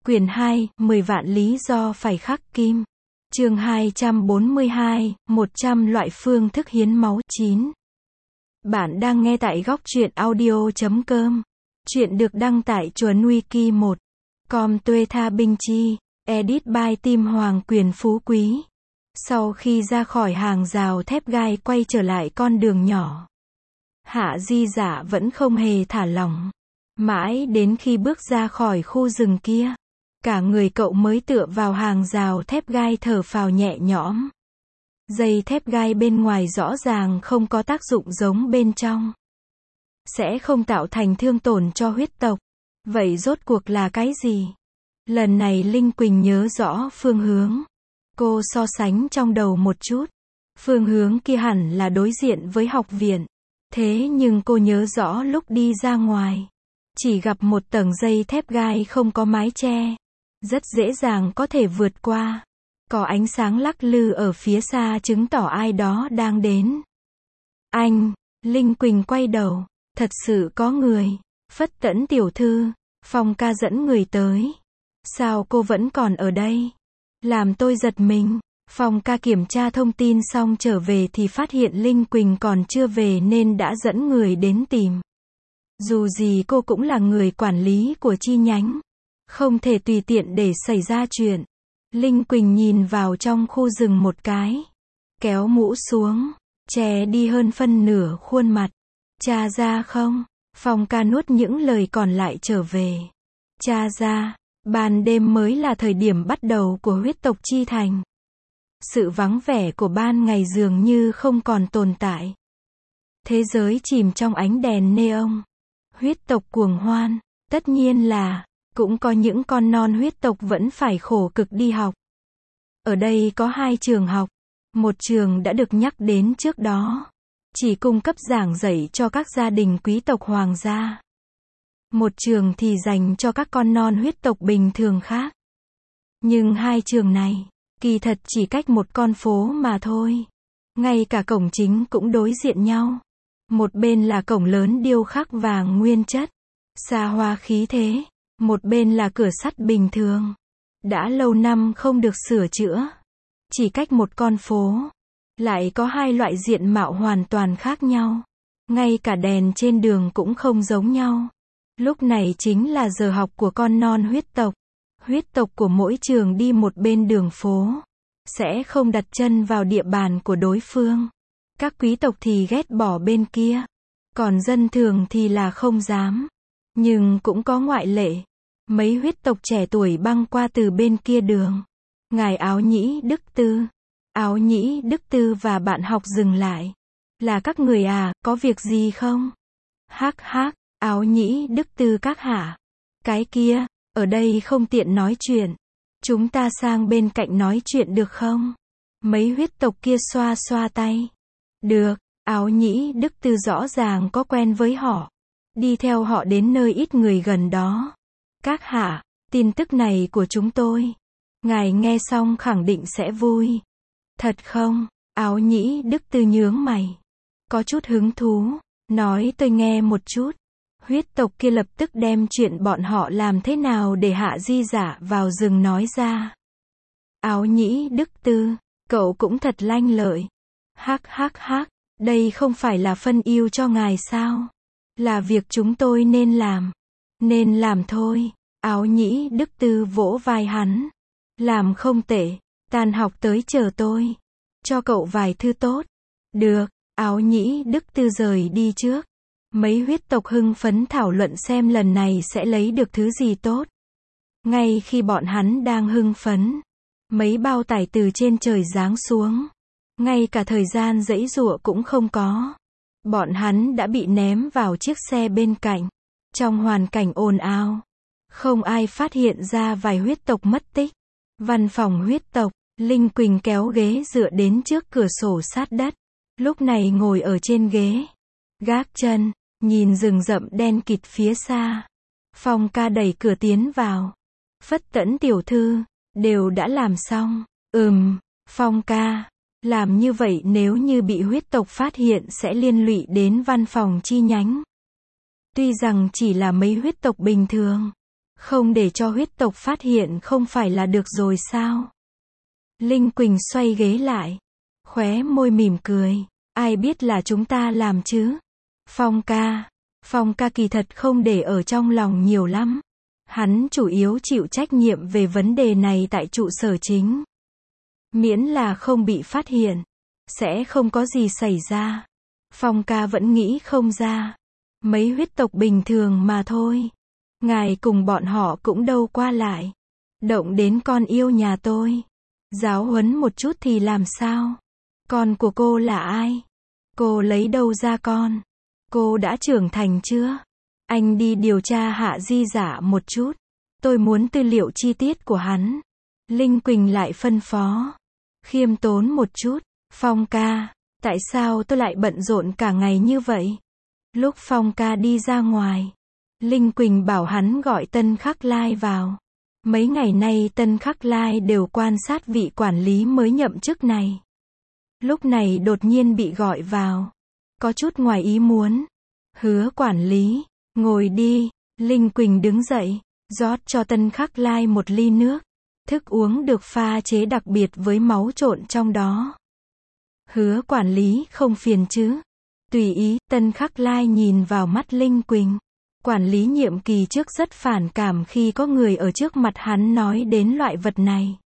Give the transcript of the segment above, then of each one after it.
Quyển 2, 10 vạn lý do phải khắc kim. Chương 242, 100 loại phương thức hiến máu. 9. Bạn đang nghe tại góc truyện audio.com. Chuyện được đăng tại chuồn wiki 1. Com Tuê Tha Binh Chi. Edit by Tim Hoàng Quyền Phú Quý. Sau khi ra khỏi hàng rào thép gai quay trở lại con đường nhỏ, Hạ Di Dạ vẫn không hề thả lỏng. Mãi đến khi bước ra khỏi khu rừng kia, cả người cậu mới tựa vào hàng rào thép gai thở phào nhẹ nhõm. Dây thép gai bên ngoài rõ ràng không có tác dụng giống bên trong, sẽ không tạo thành thương tổn cho huyết tộc. Vậy rốt cuộc là cái gì? Lần này Linh Quỳnh nhớ rõ phương hướng. Cô so sánh trong đầu một chút. Phương hướng kia hẳn là đối diện với học viện. Thế nhưng cô nhớ rõ lúc đi ra ngoài, chỉ gặp một tầng dây thép gai không có mái che. Rất dễ dàng có thể vượt qua. Có ánh sáng lắc lư ở phía xa chứng tỏ ai đó đang đến. Anh, Linh Quỳnh quay đầu. Thật sự có người. Phất Tẫn tiểu thư, Phong ca dẫn người tới. Sao cô vẫn còn ở đây? Làm tôi giật mình. Phong ca kiểm tra thông tin xong trở về thì phát hiện Linh Quỳnh còn chưa về nên đã dẫn người đến tìm. Dù gì cô cũng là người quản lý của chi nhánh, không thể tùy tiện để xảy ra chuyện. Linh Quỳnh nhìn vào trong khu rừng một cái, kéo mũ xuống, che đi hơn phân nửa khuôn mặt. Cha ra không? Phong ca nuốt những lời còn lại trở về. Cha ra, ban đêm mới là thời điểm bắt đầu của huyết tộc chi thành. Sự vắng vẻ của ban ngày dường như không còn tồn tại. Thế giới chìm trong ánh đèn neon. Huyết tộc cuồng hoan. Tất nhiên là, cũng có những con non huyết tộc vẫn phải khổ cực đi học. Ở đây có 2 trường học. Một trường đã được nhắc đến trước đó, chỉ cung cấp giảng dạy cho các gia đình quý tộc hoàng gia. Một trường thì dành cho các con non huyết tộc bình thường khác. Nhưng 2 trường này, kỳ thật chỉ cách một con phố mà thôi. Ngay cả cổng chính cũng đối diện nhau. Một bên là cổng lớn điêu khắc vàng nguyên chất, xa hoa khí thế. Một bên là cửa sắt bình thường, đã lâu năm không được sửa chữa. Chỉ cách một con phố, lại có 2 loại diện mạo hoàn toàn khác nhau. Ngay cả đèn trên đường cũng không giống nhau. Lúc này chính là giờ học của con non huyết tộc. Huyết tộc của mỗi trường đi một bên đường phố, sẽ không đặt chân vào địa bàn của đối phương. Các quý tộc thì ghét bỏ bên kia, còn dân thường thì là không dám. Nhưng cũng có ngoại lệ. Mấy huyết tộc trẻ tuổi băng qua từ bên kia đường. Ngài Áo Nhĩ Đức Tư. Áo Nhĩ Đức Tư và bạn học dừng lại. Là các người à, có việc gì không? Hắc hắc, Áo Nhĩ Đức Tư các hạ. Cái kia, ở đây không tiện nói chuyện. Chúng ta sang bên cạnh nói chuyện được không? Mấy huyết tộc kia xoa xoa tay. Được, Áo Nhĩ Đức Tư rõ ràng có quen với họ. Đi theo họ đến nơi ít người gần đó. Các hạ, tin tức này của chúng tôi, ngài nghe xong khẳng định sẽ vui. Thật không? Áo Nhĩ Đức Tư nhướng mày, có chút hứng thú. Nói tôi nghe một chút. Huyết tộc kia lập tức đem chuyện bọn họ làm thế nào để Hạ Di Dạ vào rừng nói ra. Áo Nhĩ Đức Tư, cậu cũng thật lanh lợi. Hắc hắc hắc, đây không phải là phân ưu cho ngài sao? Là việc chúng tôi nên làm. Nên làm thôi. Áo Nhĩ Đức Tư vỗ vai hắn. Làm không tệ. Tan học tới chờ tôi. Cho cậu vài thư tốt. Được. Áo Nhĩ Đức Tư rời đi trước. Mấy huyết tộc hưng phấn thảo luận xem lần này sẽ lấy được thứ gì tốt. Ngay khi bọn hắn đang hưng phấn, mấy bao tải từ trên trời giáng xuống. Ngay cả thời gian giãy giụa cũng không có. Bọn hắn đã bị ném vào chiếc xe bên cạnh. Trong hoàn cảnh ồn ào, không ai phát hiện ra vài huyết tộc mất tích. Văn phòng huyết tộc, Linh Quỳnh kéo ghế dựa đến trước cửa sổ sát đất. Lúc này ngồi ở trên ghế, gác chân, nhìn rừng rậm đen kịt phía xa. Phong ca đẩy cửa tiến vào. Phất Tẫn tiểu thư, đều đã làm xong. Phong ca, làm như vậy nếu như bị huyết tộc phát hiện sẽ liên lụy đến văn phòng chi nhánh. Tuy rằng chỉ là mấy huyết tộc bình thường, Không để cho huyết tộc phát hiện không phải là được rồi sao? Linh Quỳnh xoay ghế lại, khóe môi mỉm cười. Ai biết là chúng ta làm chứ? Phong ca kỳ thật không để ở trong lòng nhiều lắm. Hắn chủ yếu chịu trách nhiệm về vấn đề này tại trụ sở chính. Miễn là không bị phát hiện, sẽ không có gì xảy ra. Phong ca vẫn nghĩ không ra. Mấy huyết tộc bình thường mà thôi. Ngài cùng bọn họ cũng đâu qua lại. Động đến con yêu nhà tôi. Giáo huấn một chút thì làm sao? Con của cô là ai? Cô lấy đâu ra con? Cô đã trưởng thành chưa? Anh đi điều tra Hạ Di Dạ một chút. Tôi muốn tư liệu chi tiết của hắn. Linh Quỳnh lại phân phó. Khiêm tốn một chút. Phong ca, tại sao tôi lại bận rộn cả ngày như vậy? Lúc Phong ca đi ra ngoài, Linh Quỳnh bảo hắn gọi Tân Khắc Lai vào. Mấy ngày nay Tân Khắc Lai đều quan sát vị quản lý mới nhậm chức này. Lúc này đột nhiên bị gọi vào. Có chút ngoài ý muốn. Hứa quản lý, ngồi đi. Linh Quỳnh đứng dậy, rót cho Tân Khắc Lai một ly nước. Thức uống được pha chế đặc biệt với máu trộn trong đó. Hứa quản lý không phiền chứ? Tùy ý. Tân Khắc Lai nhìn vào mắt Linh Quỳnh. Quản lý nhiệm kỳ trước rất phản cảm khi có người ở trước mặt hắn nói đến loại vật này.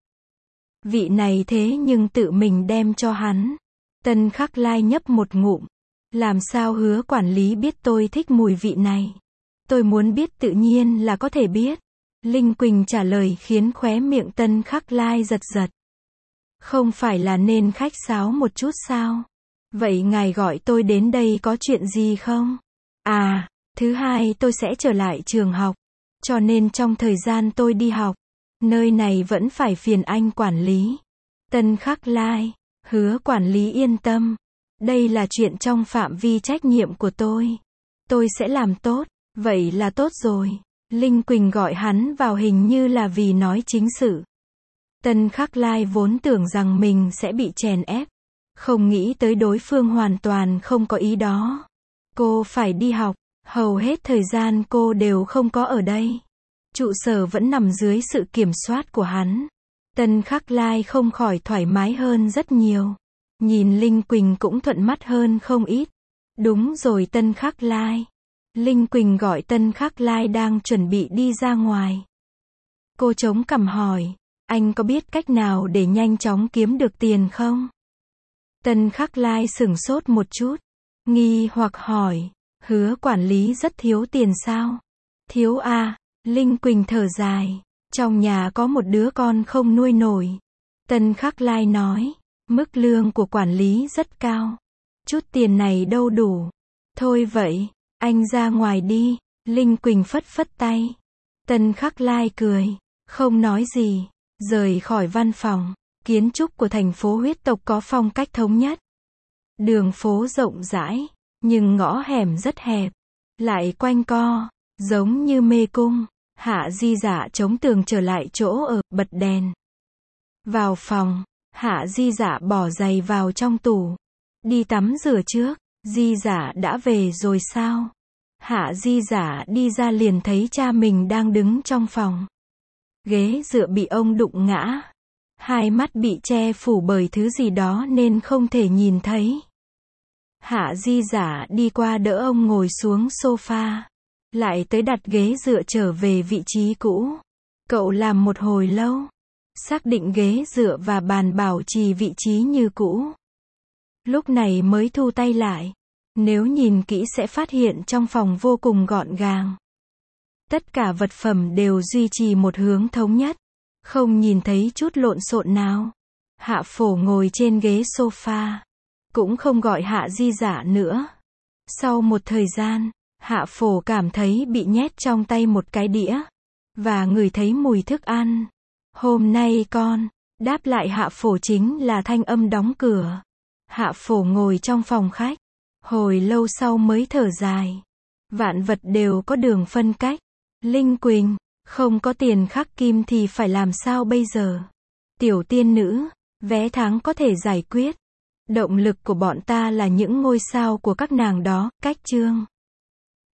Vị này thế nhưng tự mình đem cho hắn. Tân Khắc Lai nhấp một ngụm. Làm sao hứa quản lý biết tôi thích mùi vị này? Tôi muốn biết tự nhiên là có thể biết. Linh Quỳnh trả lời khiến khóe miệng Tân Khắc Lai giật giật. Không phải là nên khách sáo một chút sao? Vậy ngài gọi tôi đến đây có chuyện gì không? À, thứ hai tôi sẽ trở lại trường học. Cho nên trong thời gian tôi đi học, nơi này vẫn phải phiền anh quản lý. Tân Khắc Lai, hứa quản lý yên tâm. Đây là chuyện trong phạm vi trách nhiệm của tôi. Tôi sẽ làm tốt. Vậy là tốt rồi. Linh Quỳnh gọi hắn vào hình như là vì nói chính sự. Tân Khắc Lai vốn tưởng rằng mình sẽ bị chèn ép. Không nghĩ tới đối phương hoàn toàn không có ý đó. Cô phải đi học. Hầu hết thời gian cô đều không có ở đây. Trụ sở vẫn nằm dưới sự kiểm soát của hắn. Tân Khắc Lai không khỏi thoải mái hơn rất nhiều. Nhìn Linh Quỳnh cũng thuận mắt hơn không ít. Đúng rồi Tân Khắc Lai. Linh Quỳnh gọi Tân Khắc Lai đang chuẩn bị đi ra ngoài. Cô chống cằm hỏi, anh có biết cách nào để nhanh chóng kiếm được tiền không? Tân Khắc Lai sửng sốt một chút, nghi hoặc hỏi, hứa quản lý rất thiếu tiền sao? Thiếu à, Linh Quỳnh thở dài, trong nhà có một đứa con không nuôi nổi. Tân Khắc Lai nói, mức lương của quản lý rất cao. Chút tiền này đâu đủ. Thôi vậy, anh ra ngoài đi. Linh Quỳnh phất phất tay. Tân Khắc Lai cười, không nói gì, rời khỏi văn phòng. Kiến trúc của thành phố huyết tộc có phong cách thống nhất. Đường phố rộng rãi, nhưng ngõ hẻm rất hẹp, lại quanh co, giống như mê cung. Hạ Di Dạ chống tường trở lại chỗ ở, bật đèn. Vào phòng, Hạ Di Dạ bỏ giày vào trong tủ. Đi tắm rửa trước. Di Dạ đã về rồi sao? Hạ Di Dạ đi ra liền thấy cha mình đang đứng trong phòng. Ghế dựa bị ông đụng ngã. Hai mắt bị che phủ bởi thứ gì đó nên không thể nhìn thấy. Hạ Di Dạ đi qua đỡ ông ngồi xuống sofa. Lại tới đặt ghế dựa trở về vị trí cũ. Cậu làm một hồi lâu. Xác định ghế dựa và bàn bảo trì vị trí như cũ. Lúc này mới thu tay lại. Nếu nhìn kỹ sẽ phát hiện trong phòng vô cùng gọn gàng. Tất cả vật phẩm đều duy trì một hướng thống nhất. Không nhìn thấy chút lộn xộn nào. Hạ Phổ ngồi trên ghế sofa. Cũng không gọi Hạ Di Dạ nữa. Sau một thời gian, Hạ Phổ cảm thấy bị nhét trong tay một cái đĩa. Và ngửi thấy mùi thức ăn. Hôm nay con, đáp lại Hạ Phổ chính là thanh âm đóng cửa. Hạ Phổ ngồi trong phòng khách. Hồi lâu sau mới thở dài. Vạn vật đều có đường phân cách. Linh Quỳnh, không có tiền khắc kim thì phải làm sao bây giờ? Tiểu tiên nữ, vé tháng có thể giải quyết. Động lực của bọn ta là những ngôi sao của các nàng đó, cách chương.